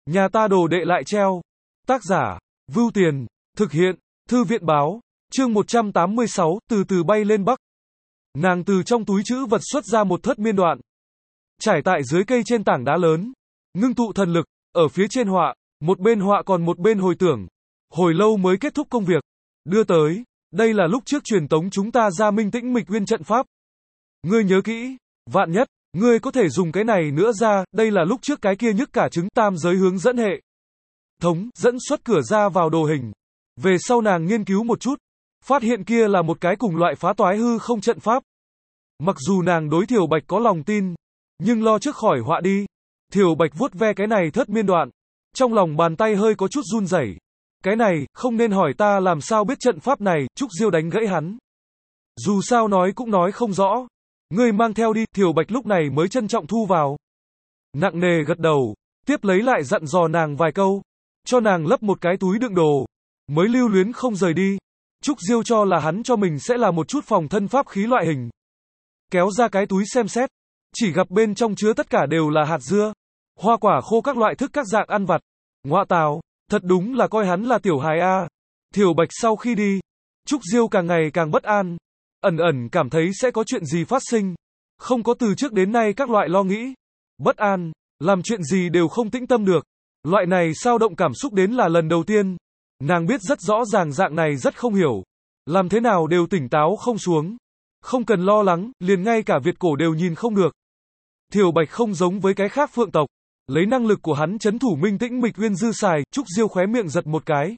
Nhà ta đồ đệ lại treo. Tác giả, Vưu Tiền, thực hiện, Thư viện báo, chương 186, từ từ bay lên Bắc. Nàng từ trong túi trữ vật xuất ra một thất miên đoạn. Trải tại dưới cây trên tảng đá lớn. Ngưng tụ thần lực, ở phía trên họa, một bên họa còn một bên hồi tưởng. Hồi lâu mới kết thúc công việc. Đưa tới, đây là lúc trước truyền tống chúng ta ra Minh Tĩnh Mịch Uyên trận pháp. Ngươi nhớ kỹ, vạn nhất, ngươi có thể dùng cái này nữa ra, đây là lúc trước cái kia nhức cả trứng tam giới hướng dẫn hệ thống, dẫn xuất cửa ra vào đồ hình. Về sau nàng nghiên cứu một chút, phát hiện kia là một cái cùng loại phá toái hư không trận pháp. Mặc dù nàng đối Thiều Bạch có lòng tin, nhưng lo trước khỏi họa đi. Thiều Bạch vuốt ve cái này thất miên đoạn, trong lòng bàn tay hơi có chút run rẩy. Cái này, không nên hỏi ta làm sao biết trận pháp này, Trúc Diêu đánh gãy hắn. Dù sao nói cũng nói không rõ. Ngươi mang theo đi, Thiều Bạch lúc này mới trân trọng thu vào. Nặng nề gật đầu, tiếp lấy lại dặn dò nàng vài câu, cho nàng lấp một cái túi đựng đồ, mới lưu luyến không rời đi. Trúc Diêu cho là hắn cho mình sẽ là một chút phòng thân pháp khí loại hình. Kéo ra cái túi xem xét, chỉ gặp bên trong chứa tất cả đều là hạt dưa, hoa quả khô các loại thức các dạng ăn vặt. Ngoạ tào, thật đúng là coi hắn là tiểu hài a. Thiều Bạch sau khi đi, Trúc Diêu càng ngày càng bất an, ẩn ẩn cảm thấy sẽ có chuyện gì phát sinh, không có từ trước đến nay các loại lo nghĩ, bất an, làm chuyện gì đều không tĩnh tâm được. Loại này sao động cảm xúc đến là lần đầu tiên. Nàng biết rất rõ ràng dạng này rất không hiểu, làm thế nào đều tỉnh táo không xuống. Không cần lo lắng, liền ngay cả Việt cổ đều nhìn không được. Thiều Bạch không giống với cái khác phượng tộc, lấy năng lực của hắn trấn thủ Minh Tĩnh Mịch Uyên dư xài. Trúc Diêu khóe miệng giật một cái.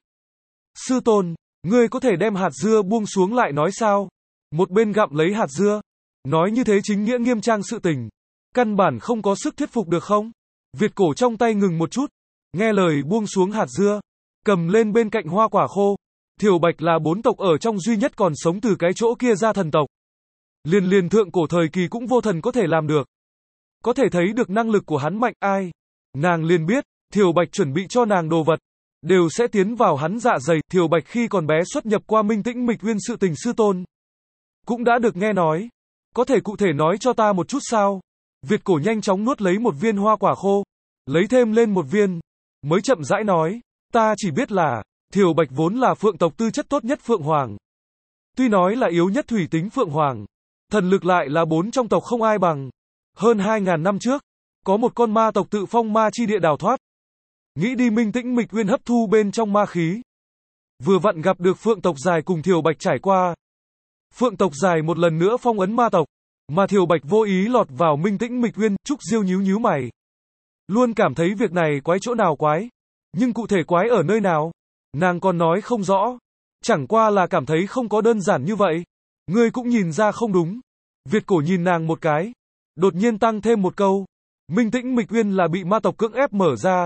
Sư tôn, ngươi có thể đem hạt dưa buông xuống lại nói sao? Một bên gặm lấy hạt dưa, nói như thế chính nghĩa nghiêm trang sự tình, căn bản không có sức thuyết phục được không? Việt cổ trong tay ngừng một chút, nghe lời buông xuống hạt dưa, cầm lên bên cạnh hoa quả khô. Thiều Bạch là 4 tộc ở trong duy nhất còn sống từ cái chỗ kia ra thần tộc. Liền thượng cổ thời kỳ cũng vô thần có thể làm được. Có thể thấy được năng lực của hắn mạnh ai. Nàng liền biết, Thiều Bạch chuẩn bị cho nàng đồ vật, đều sẽ tiến vào hắn dạ dày. Thiều Bạch khi còn bé xuất nhập qua Minh Tĩnh Mịch Uyên sự tình sư tôn, cũng đã được nghe nói. Có thể cụ thể nói cho ta một chút sao? Việt cổ nhanh chóng nuốt lấy một viên hoa quả khô, lấy thêm lên một viên, mới chậm rãi nói, ta chỉ biết là, Thiều Bạch vốn là phượng tộc tư chất tốt nhất phượng hoàng. Tuy nói là yếu nhất thủy tính phượng hoàng, thần lực lại là 4 trong tộc không ai bằng. Hơn 2.000 năm trước, có một con ma tộc tự phong ma chi địa đào thoát, nghĩ đi Minh Tĩnh Mịch Uyên hấp thu bên trong ma khí. Vừa vặn gặp được phượng tộc dài cùng Thiều Bạch trải qua. Phượng tộc dài một lần nữa phong ấn ma tộc, mà Thiều Bạch vô ý lọt vào Minh Tĩnh Mịch Uyên. Trúc Diêu nhíu mày, luôn cảm thấy việc này quái chỗ nào quái, nhưng cụ thể quái ở nơi nào, nàng còn nói không rõ. Chẳng qua là cảm thấy không có đơn giản như vậy. Ngươi cũng nhìn ra không đúng. Việt cổ nhìn nàng một cái, đột nhiên tăng thêm một câu, Minh Tĩnh Mịch Uyên là bị ma tộc cưỡng ép mở ra,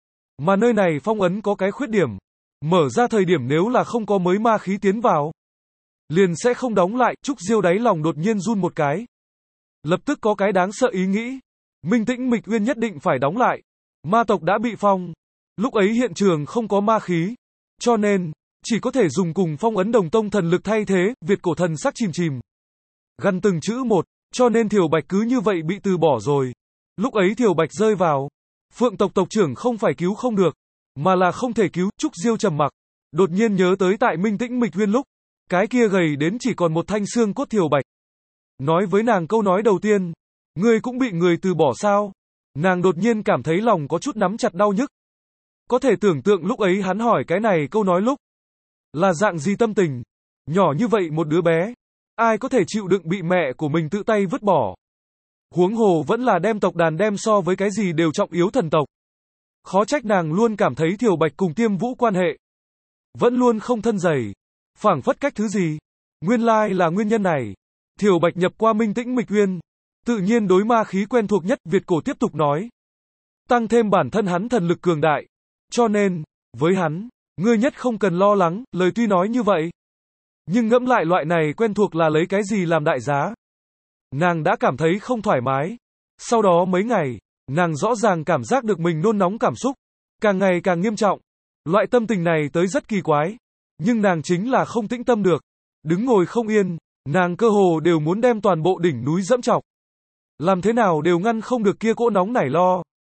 mà nơi này phong ấn có cái khuyết điểm, mở ra thời điểm nếu là không có mới ma khí tiến vào, liền sẽ không đóng lại. Trúc Diêu đáy lòng đột nhiên run một cái, lập tức có cái đáng sợ ý nghĩ, Minh Tĩnh Mịch Uyên nhất định phải đóng lại. Ma tộc đã bị phong, lúc ấy hiện trường không có ma khí, cho nên chỉ có thể dùng cùng phong ấn đồng tông thần lực thay thế. Việt cổ thần sắc chìm, gần từng chữ một, cho nên Thiều Bạch cứ như vậy bị từ bỏ rồi. Lúc ấy Thiều Bạch rơi vào, phượng tộc tộc trưởng không phải cứu không được, mà là không thể cứu. Trúc Diêu trầm mặc, đột nhiên nhớ tới tại Minh Tĩnh Mịch Uyên lúc, cái kia gầy đến chỉ còn một thanh xương cốt Thiều Bạch nói với nàng câu nói đầu tiên, ngươi cũng bị người từ bỏ sao? Nàng đột nhiên cảm thấy lòng có chút nắm chặt đau nhức. Có thể tưởng tượng lúc ấy hắn hỏi cái này câu nói lúc là dạng gì tâm tình. Nhỏ như vậy một đứa bé, ai có thể chịu đựng bị mẹ của mình tự tay vứt bỏ? Huống hồ vẫn là đem tộc đàn đem so với cái gì đều trọng yếu thần tộc. Khó trách nàng luôn cảm thấy Thiều Bạch cùng Tiêm Vũ quan hệ vẫn luôn không thân dày, phảng phất cách thứ gì. Nguyên lai là nguyên nhân này. Thiều Bạch nhập qua Minh Tĩnh Mịch Uyên, tự nhiên đối ma khí quen thuộc nhất. Việt cổ tiếp tục nói, tăng thêm bản thân hắn thần lực cường đại, cho nên, với hắn, ngươi nhất không cần lo lắng. Lời tuy nói như vậy, nhưng ngẫm lại loại này quen thuộc là lấy cái gì làm đại giá. Nàng đã cảm thấy không thoải mái. Sau đó mấy ngày, nàng rõ ràng cảm giác được mình nôn nóng cảm xúc, càng ngày càng nghiêm trọng. Loại tâm tình này tới rất kỳ quái, nhưng nàng chính là không tĩnh tâm được. Đứng ngồi không yên, nàng cơ hồ đều muốn đem toàn bộ đỉnh núi dẫm chọc. Làm thế nào đều ngăn không được kia cỗ nóng nảy lo.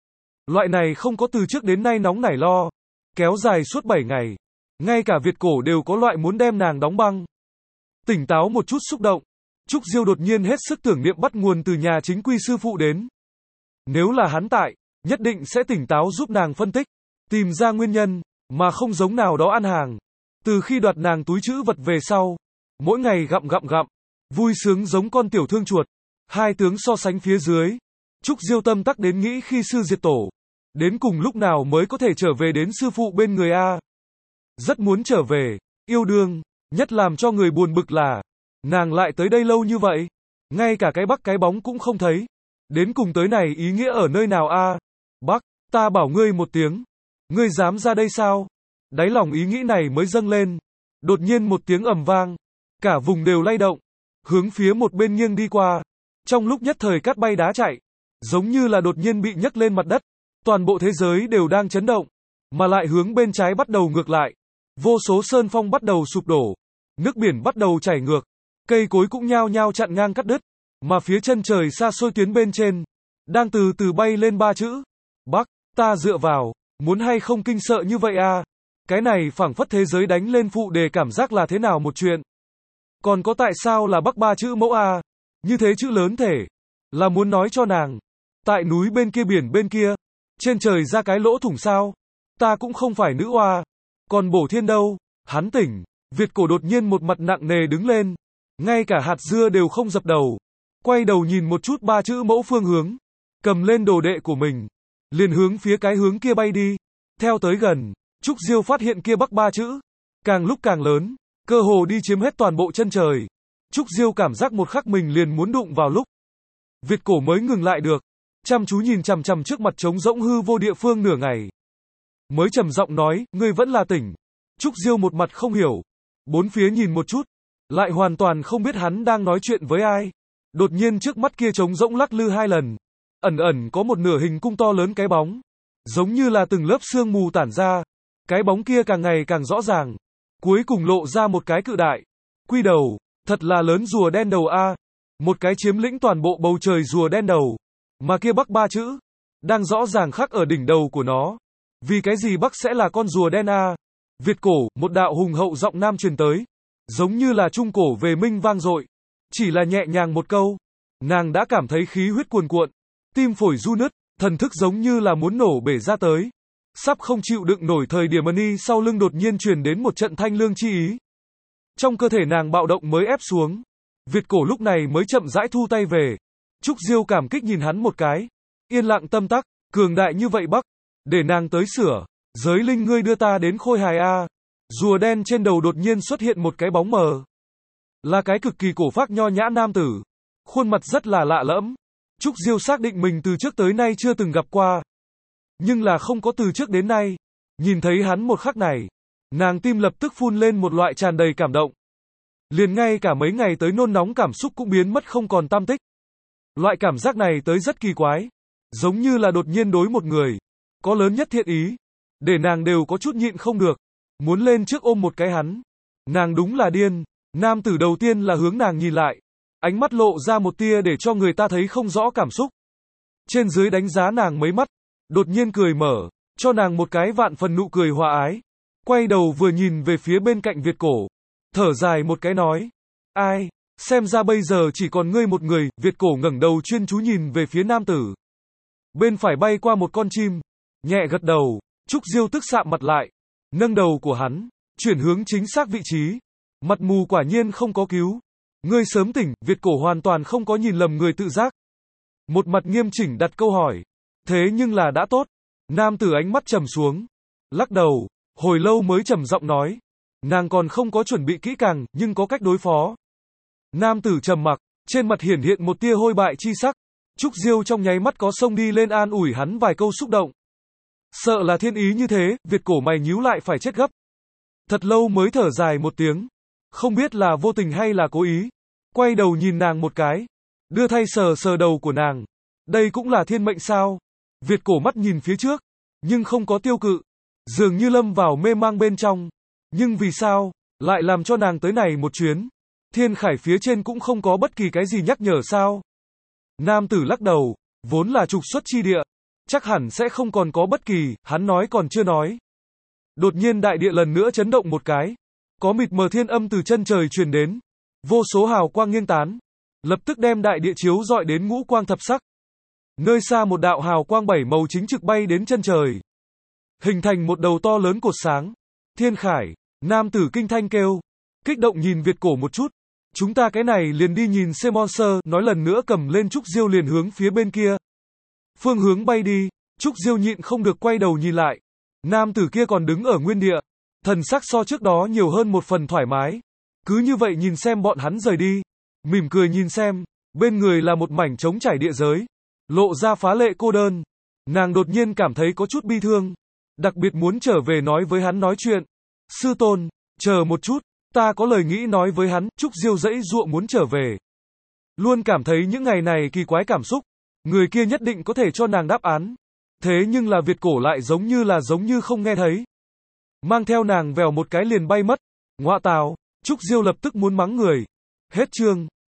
Loại này không có từ trước đến nay nóng nảy lo, kéo dài suốt 7 ngày. Ngay cả Việt cổ đều có loại muốn đem nàng đóng băng. Tỉnh táo một chút xúc động, Trúc Diêu đột nhiên hết sức tưởng niệm bắt nguồn từ nhà chính quy sư phụ đến. Nếu là hắn tại, nhất định sẽ tỉnh táo giúp nàng phân tích, tìm ra nguyên nhân, mà không giống nào đó ăn hàng. Từ khi đoạt nàng túi trữ vật về sau, mỗi ngày gặm, vui sướng giống con tiểu thương chuột. Hai tướng so sánh phía dưới, Trúc Diêu tâm tắc đến nghĩ khi sư diệt tổ, đến cùng lúc nào mới có thể trở về đến sư phụ bên người a. Rất muốn trở về, yêu đương, nhất làm cho người buồn bực là, nàng lại tới đây lâu như vậy, ngay cả cái Bắc cái bóng cũng không thấy. Đến cùng tới này ý nghĩa ở nơi nào a? Bắc, ta bảo ngươi một tiếng, ngươi dám ra đây sao? Đáy lòng ý nghĩ này mới dâng lên, đột nhiên một tiếng ầm vang, cả vùng đều lay động, hướng phía một bên nghiêng đi qua. Trong lúc nhất thời cát bay đá chạy, giống như là đột nhiên bị nhấc lên mặt đất, toàn bộ thế giới đều đang chấn động, mà lại hướng bên trái bắt đầu ngược lại. Vô số sơn phong bắt đầu sụp đổ, nước biển bắt đầu chảy ngược, cây cối cũng nhao nhao chặn ngang cắt đứt, mà phía chân trời xa xôi tuyến bên trên, đang từ từ bay lên ba chữ, Bắc, ta dựa vào, muốn hay không kinh sợ như vậy a? Cái này phảng phất thế giới đánh lên phụ đề cảm giác là thế nào một chuyện. Còn có tại sao là Bắc ba chữ mẫu a? Như thế chữ lớn thể, là muốn nói cho nàng, tại núi bên kia biển bên kia, trên trời ra cái lỗ thủng sao? Ta cũng không phải nữ oa. Còn bổ thiên đâu? Hắn tỉnh, Việt cổ đột nhiên một mặt nặng nề đứng lên, ngay cả hạt dưa đều không dập đầu, quay đầu nhìn một chút ba chữ mẫu phương hướng, cầm lên đồ đệ của mình, liền hướng phía cái hướng kia bay đi. Theo tới gần, Trúc Diêu phát hiện kia Bắc ba chữ, càng lúc càng lớn, cơ hồ đi chiếm hết toàn bộ chân trời. Trúc Diêu cảm giác một khắc mình liền muốn đụng vào lúc. Việt cổ mới ngừng lại được, chăm chú nhìn chằm chằm trước mặt trống rỗng hư vô địa phương nửa ngày. Mới trầm giọng nói, ngươi vẫn là tỉnh. Trúc Diêu một mặt không hiểu, bốn phía nhìn một chút, lại hoàn toàn không biết hắn đang nói chuyện với ai. Đột nhiên trước mắt kia trống rỗng lắc lư hai lần, ẩn ẩn có một nửa hình cung to lớn cái bóng, giống như là từng lớp sương mù tản ra. Cái bóng kia càng ngày càng rõ ràng, cuối cùng lộ ra một cái cự đại quy đầu, thật là lớn rùa đen đầu a, một cái chiếm lĩnh toàn bộ bầu trời rùa đen đầu, mà kia Bắc ba chữ đang rõ ràng khắc ở đỉnh đầu của nó. Vì cái gì Bắc sẽ là con rùa đen a? Việt cổ, một đạo hùng hậu giọng nam truyền tới, giống như là trung cổ về minh vang dội. Chỉ là nhẹ nhàng một câu, nàng đã cảm thấy khí huyết cuồn cuộn, tim phổi ru nứt, thần thức giống như là muốn nổ bể ra tới. Sắp không chịu đựng nổi thời điểm ni sau lưng đột nhiên truyền đến một trận thanh lương chi ý. Trong cơ thể nàng bạo động mới ép xuống. Việt cổ lúc này mới chậm rãi thu tay về. Trúc Diêu cảm kích nhìn hắn một cái. Yên lặng tâm tắc, cường đại như vậy Bắc. Để nàng tới sửa. Giới linh ngươi đưa ta đến khôi hài a. Rùa đen trên đầu đột nhiên xuất hiện một cái bóng mờ. Là cái cực kỳ cổ phác nho nhã nam tử. Khuôn mặt rất là lạ lẫm. Trúc Diêu xác định mình từ trước tới nay chưa từng gặp qua. Nhưng là không có từ trước đến nay. Nhìn thấy hắn một khắc này, nàng tim lập tức phun lên một loại tràn đầy cảm động. Liền ngay cả mấy ngày tới nôn nóng cảm xúc cũng biến mất không còn tăm tích. Loại cảm giác này tới rất kỳ quái. Giống như là đột nhiên đối một người có lớn nhất thiện ý, để nàng đều có chút nhịn không được. Muốn lên trước ôm một cái hắn. Nàng đúng là điên. Nam tử đầu tiên là hướng nàng nhìn lại. Ánh mắt lộ ra một tia để cho người ta thấy không rõ cảm xúc. Trên dưới đánh giá nàng mấy mắt. Đột nhiên cười mở, cho nàng một cái vạn phần nụ cười hòa ái. Quay đầu vừa nhìn về phía bên cạnh Việt cổ. Thở dài một cái nói. Ai, xem ra bây giờ chỉ còn ngươi một người. Việt cổ ngẩng đầu chuyên chú nhìn về phía nam tử. Bên phải bay qua một con chim. Nhẹ gật đầu, Trúc Diêu tức sạm mặt lại. Nâng đầu của hắn, chuyển hướng chính xác vị trí. Mặt mù quả nhiên không có cứu. Ngươi sớm tỉnh, Việt cổ hoàn toàn không có nhìn lầm người tự giác. Một mặt nghiêm chỉnh đặt câu hỏi. Thế nhưng là đã tốt. Nam tử ánh mắt trầm xuống. Lắc đầu, hồi lâu mới trầm giọng nói. Nàng còn không có chuẩn bị kỹ càng, nhưng có cách đối phó. Nam tử trầm mặc, trên mặt hiển hiện một tia hôi bại chi sắc. Trúc Diêu trong nháy mắt có xông đi lên an ủi hắn vài câu xúc động. Sợ là thiên ý như thế, Việt cổ mày nhíu lại phải chết gấp. Thật lâu mới thở dài một tiếng. Không biết là vô tình hay là cố ý. Quay đầu nhìn nàng một cái. Đưa thay sờ sờ đầu của nàng. Đây cũng là thiên mệnh sao? Việt cổ mắt nhìn phía trước. Nhưng không có tiêu cự. Dường như lâm vào mê mang bên trong. Nhưng vì sao? Lại làm cho nàng tới này một chuyến. Thiên khải phía trên cũng không có bất kỳ cái gì nhắc nhở sao? Nam tử lắc đầu. Vốn là trục xuất chi địa. chắc hẳn sẽ không còn có bất kỳ, hắn nói còn chưa nói. Đột nhiên đại địa lần nữa chấn động một cái. Có mịt mờ thiên âm từ chân trời truyền đến. Vô số hào quang nghiêng tán. Lập tức đem đại địa chiếu rọi đến ngũ quang thập sắc. Nơi xa một đạo hào quang 7 màu chính trực bay đến chân trời. Hình thành một đầu to lớn cột sáng. Thiên Khải, nam tử kinh thanh kêu. Kích động nhìn Việt Cổ một chút. Chúng ta cái này liền đi nhìn xem monster, nói lần nữa cầm lên Trúc Diêu liền hướng phía bên kia. Phương hướng bay đi, Trúc Diêu nhịn không được quay đầu nhìn lại. Nam tử kia còn đứng ở nguyên địa. Thần sắc so trước đó nhiều hơn một phần thoải mái. Cứ như vậy nhìn xem bọn hắn rời đi. Mỉm cười nhìn xem, bên người là một mảnh trống trải địa giới. Lộ ra phá lệ cô đơn. Nàng đột nhiên cảm thấy có chút bi thương. Đặc biệt muốn trở về nói với hắn nói chuyện. Sư tôn, chờ một chút, ta có lời nghĩ nói với hắn. Trúc Diêu dãy dụa muốn trở về. Luôn cảm thấy những ngày này kỳ quái cảm xúc. Người kia nhất định có thể cho nàng đáp án. Thế nhưng là Việt Cổ lại giống như không nghe thấy. Mang theo nàng vèo một cái liền bay mất. Ngoạ tào, Trúc Diêu lập tức muốn mắng người. Hết chương.